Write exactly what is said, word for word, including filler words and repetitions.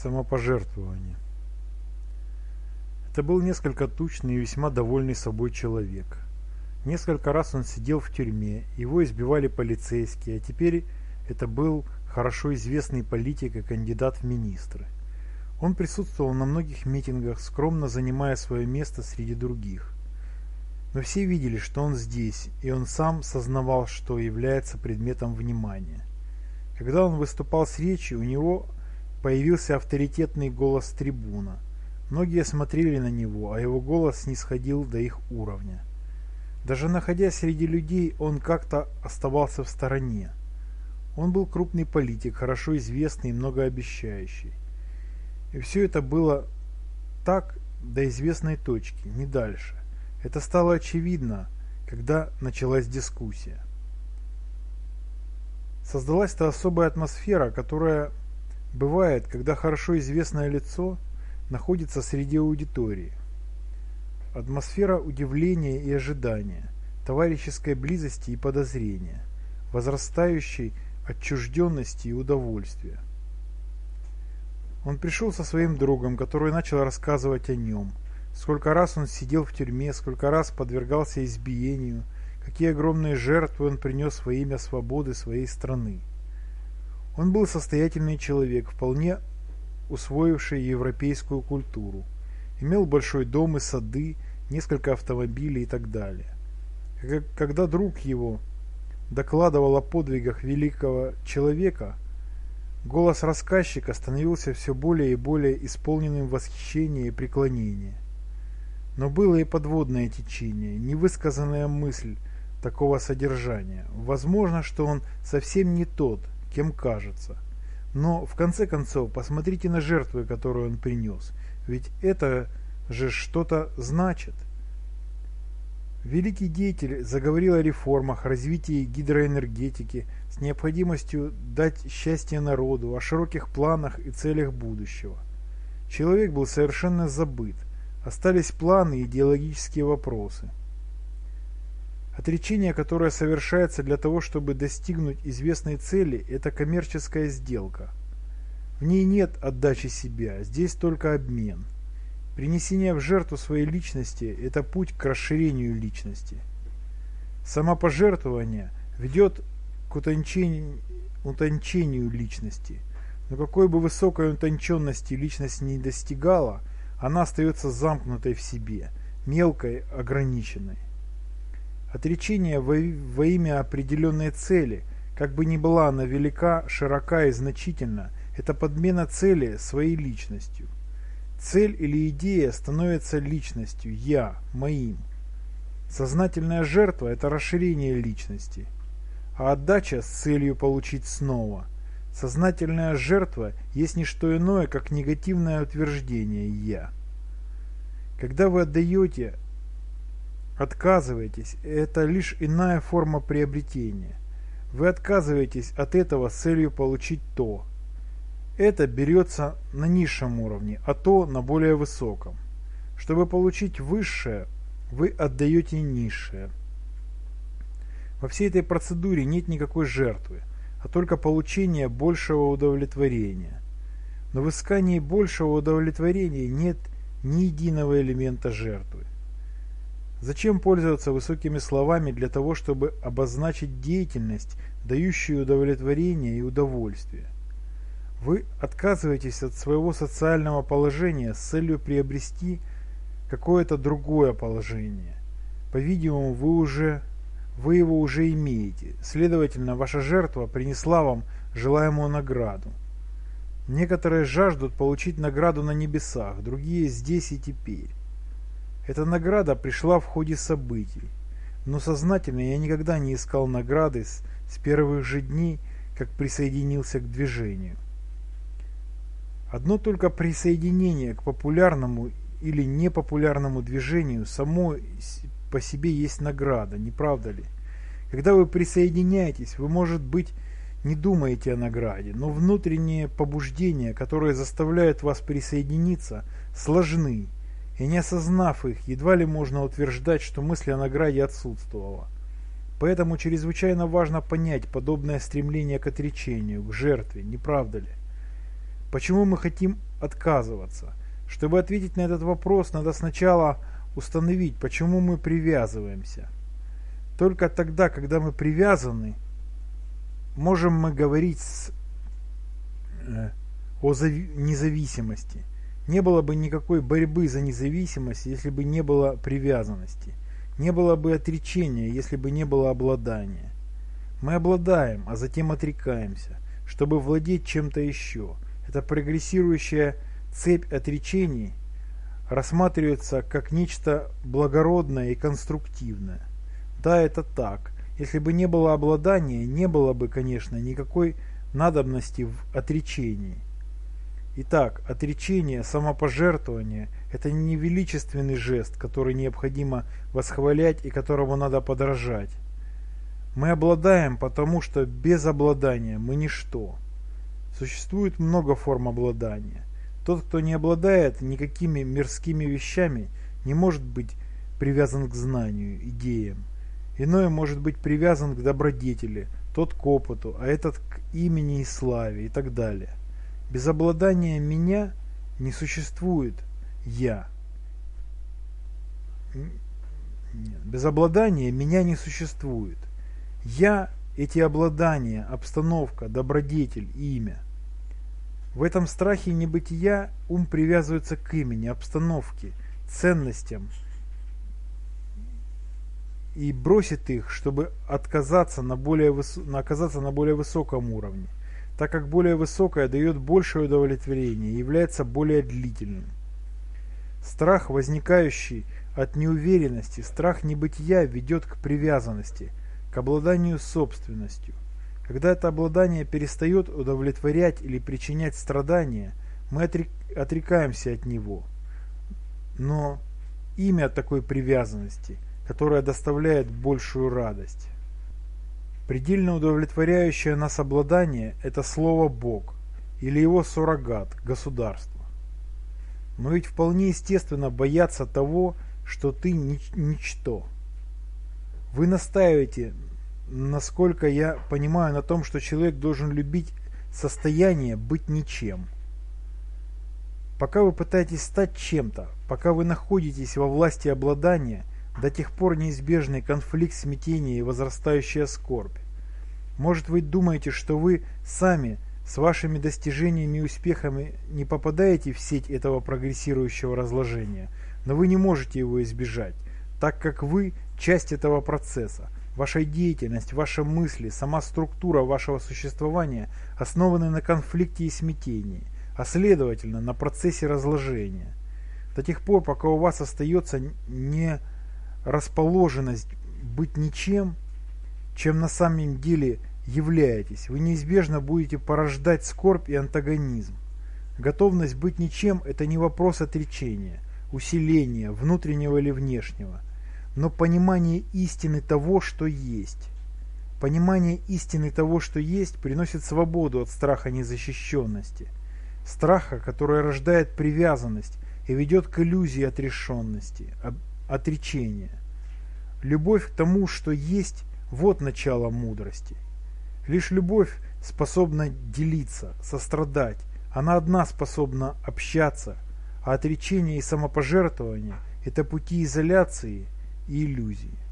Самопожертвование. Это был несколько тучный и весьма довольный собой человек. Несколько раз он сидел в тюрьме, его избивали полицейские, а теперь это был хорошо известный политик и кандидат в министры. Он присутствовал на многих митингах, скромно занимая свое место среди других. Но все видели, что он здесь, и он сам сознавал, что является предметом внимания. Когда он выступал с речью, у него появился авторитетный голос трибуна. Многие смотрели на него, а его голос снисходил до их уровня. Даже находясь среди людей, он как-то оставался в стороне. Он был крупный политик, хорошо известный и многообещающий. И все это было так до известной точки, не дальше. Это стало очевидно, когда началась дискуссия. Создалась та особая атмосфера, которая бывает, когда хорошо известное лицо находится среди аудитории. Атмосфера удивления и ожидания, товарищеской близости и подозрения, возрастающей отчужденности и удовольствия. Он пришел со своим другом, который начал рассказывать о нем, сколько раз он сидел в тюрьме, сколько раз подвергался избиению, какие огромные жертвы он принес во имя свободы своей страны. Он был состоятельный человек, вполне усвоивший европейскую культуру, имел большой дом и сады, несколько автомобилей и так далее. Когда друг его докладывал о подвигах великого человека, голос рассказчика становился все более и более исполненным восхищения и преклонения. Но было и подводное течение, невысказанная мысль такого содержания. Возможно, что он совсем не тот, кем кажется. Но, в конце концов, посмотрите на жертвы, которые он принес. Ведь это же что-то значит. Великий деятель заговорил о реформах, развитии гидроэнергетики, с необходимостью дать счастье народу, о широких планах и целях будущего. Человек был совершенно забыт. Остались планы и идеологические вопросы. Отречение, которое совершается для того, чтобы достигнуть известной цели, это коммерческая сделка. В ней нет отдачи себя, здесь только обмен. Принесение в жертву своей личности – это путь к расширению личности. Самопожертвование ведет к утончению, утончению личности. Но какой бы высокой утонченности личность не достигала, она остается замкнутой в себе, мелкой, ограниченной. Отречение во, во имя определенной цели, как бы ни была она велика, широка и значительна, это подмена цели своей личностью. Цель или идея становится личностью, я, моим. Сознательная жертва – это расширение личности, а отдача с целью получить снова. Сознательная жертва есть не что иное, как негативное утверждение «я». Когда вы отдаете, отказываетесь, это лишь иная форма приобретения. Вы отказываетесь от этого с целью получить то. Это берется на низшем уровне, а то на более высоком. Чтобы получить высшее, вы отдаете низшее. Во всей этой процедуре нет никакой жертвы, а только получение большего удовлетворения. Но в искании большего удовлетворения нет ни единого элемента жертвы. Зачем пользоваться высокими словами для того, чтобы обозначить деятельность, дающую удовлетворение и удовольствие? Вы отказываетесь от своего социального положения с целью приобрести какое-то другое положение. По-видимому, вы уже вы его уже имеете, следовательно, ваша жертва принесла вам желаемую награду. Некоторые жаждут получить награду на небесах, другие здесь и теперь. Эта награда пришла в ходе событий, но сознательно я никогда не искал награды с, с первых же дней, как присоединился к движению. Одно только присоединение к популярному или непопулярному движению само по себе есть награда, не правда ли? Когда вы присоединяетесь, вы, может быть, не думаете о награде, но внутренние побуждения, которые заставляют вас присоединиться, сложны, и не осознав их, едва ли можно утверждать, что мысль о награде отсутствовала. Поэтому чрезвычайно важно понять подобное стремление к отречению, к жертве, не правда ли? Почему мы хотим отказываться? Чтобы ответить на этот вопрос, надо сначала установить, почему мы привязываемся. Только тогда, когда мы привязаны, можем мы говорить с, э, о зави- независимости. Не было бы никакой борьбы за независимость, если бы не было привязанности. Не было бы отречения, если бы не было обладания. Мы обладаем, а затем отрекаемся, чтобы владеть чем-то еще. Эта прогрессирующая цепь отречений рассматривается как нечто благородное и конструктивное. Да, это так. Если бы не было обладания, не было бы, конечно, никакой надобности в отречении. Итак, отречение, самопожертвование – это не величественный жест, который необходимо восхвалять и которому надо подражать. Мы обладаем, потому что без обладания мы ничто. Существует много форм обладания. Тот, кто не обладает никакими мирскими вещами, не может быть привязан к знанию, идеям. Иной может быть привязан к добродетели, тот к опыту, а этот к имени и славе и так далее. Без обладания меня не существует я. Нет, без обладания меня не существует. Я – эти обладания, обстановка, добродетель, имя. В этом страхе небытия ум привязывается к имени, обстановке, ценностям и бросит их, чтобы отказаться на более выс... оказаться на более высоком уровне, так как более высокое дает большее удовлетворение и является более длительным. Страх, возникающий от неуверенности, страх небытия ведет к привязанности, к обладанию собственностью. Когда это обладание перестает удовлетворять или причинять страдания, мы отрекаемся от него. Но имя такой привязанности, которая доставляет большую радость. Предельно удовлетворяющее нас обладание – это слово «Бог» или его суррогат – государство. Но ведь вполне естественно бояться того, что ты нич- ничто. Вы настаиваете, насколько я понимаю, на том, что человек должен любить состояние быть ничем. Пока вы пытаетесь стать чем-то, пока вы находитесь во власти обладания, до тех пор неизбежный конфликт, смятение и возрастающая скорбь. Может, вы думаете, что вы сами с вашими достижениями и успехами не попадаете в сеть этого прогрессирующего разложения, но вы не можете его избежать, так как вы часть этого процесса. Ваша деятельность, ваши мысли, сама структура вашего существования основаны на конфликте и смятении, а следовательно на процессе разложения. До тех пор, пока у вас остается не расположенность быть ничем, чем на самом деле являетесь, вы неизбежно будете порождать скорбь и антагонизм. Готовность быть ничем – это не вопрос отречения, усиления, внутреннего или внешнего, но понимание истины того, что есть. Понимание истины того, что есть, приносит свободу от страха незащищенности, страха, который рождает привязанность и ведет к иллюзии отрешенности, отречения. Любовь к тому, что есть, вот начало мудрости. Лишь любовь способна делиться, сострадать, она одна способна общаться, а отречение и самопожертвование – это пути изоляции и иллюзии.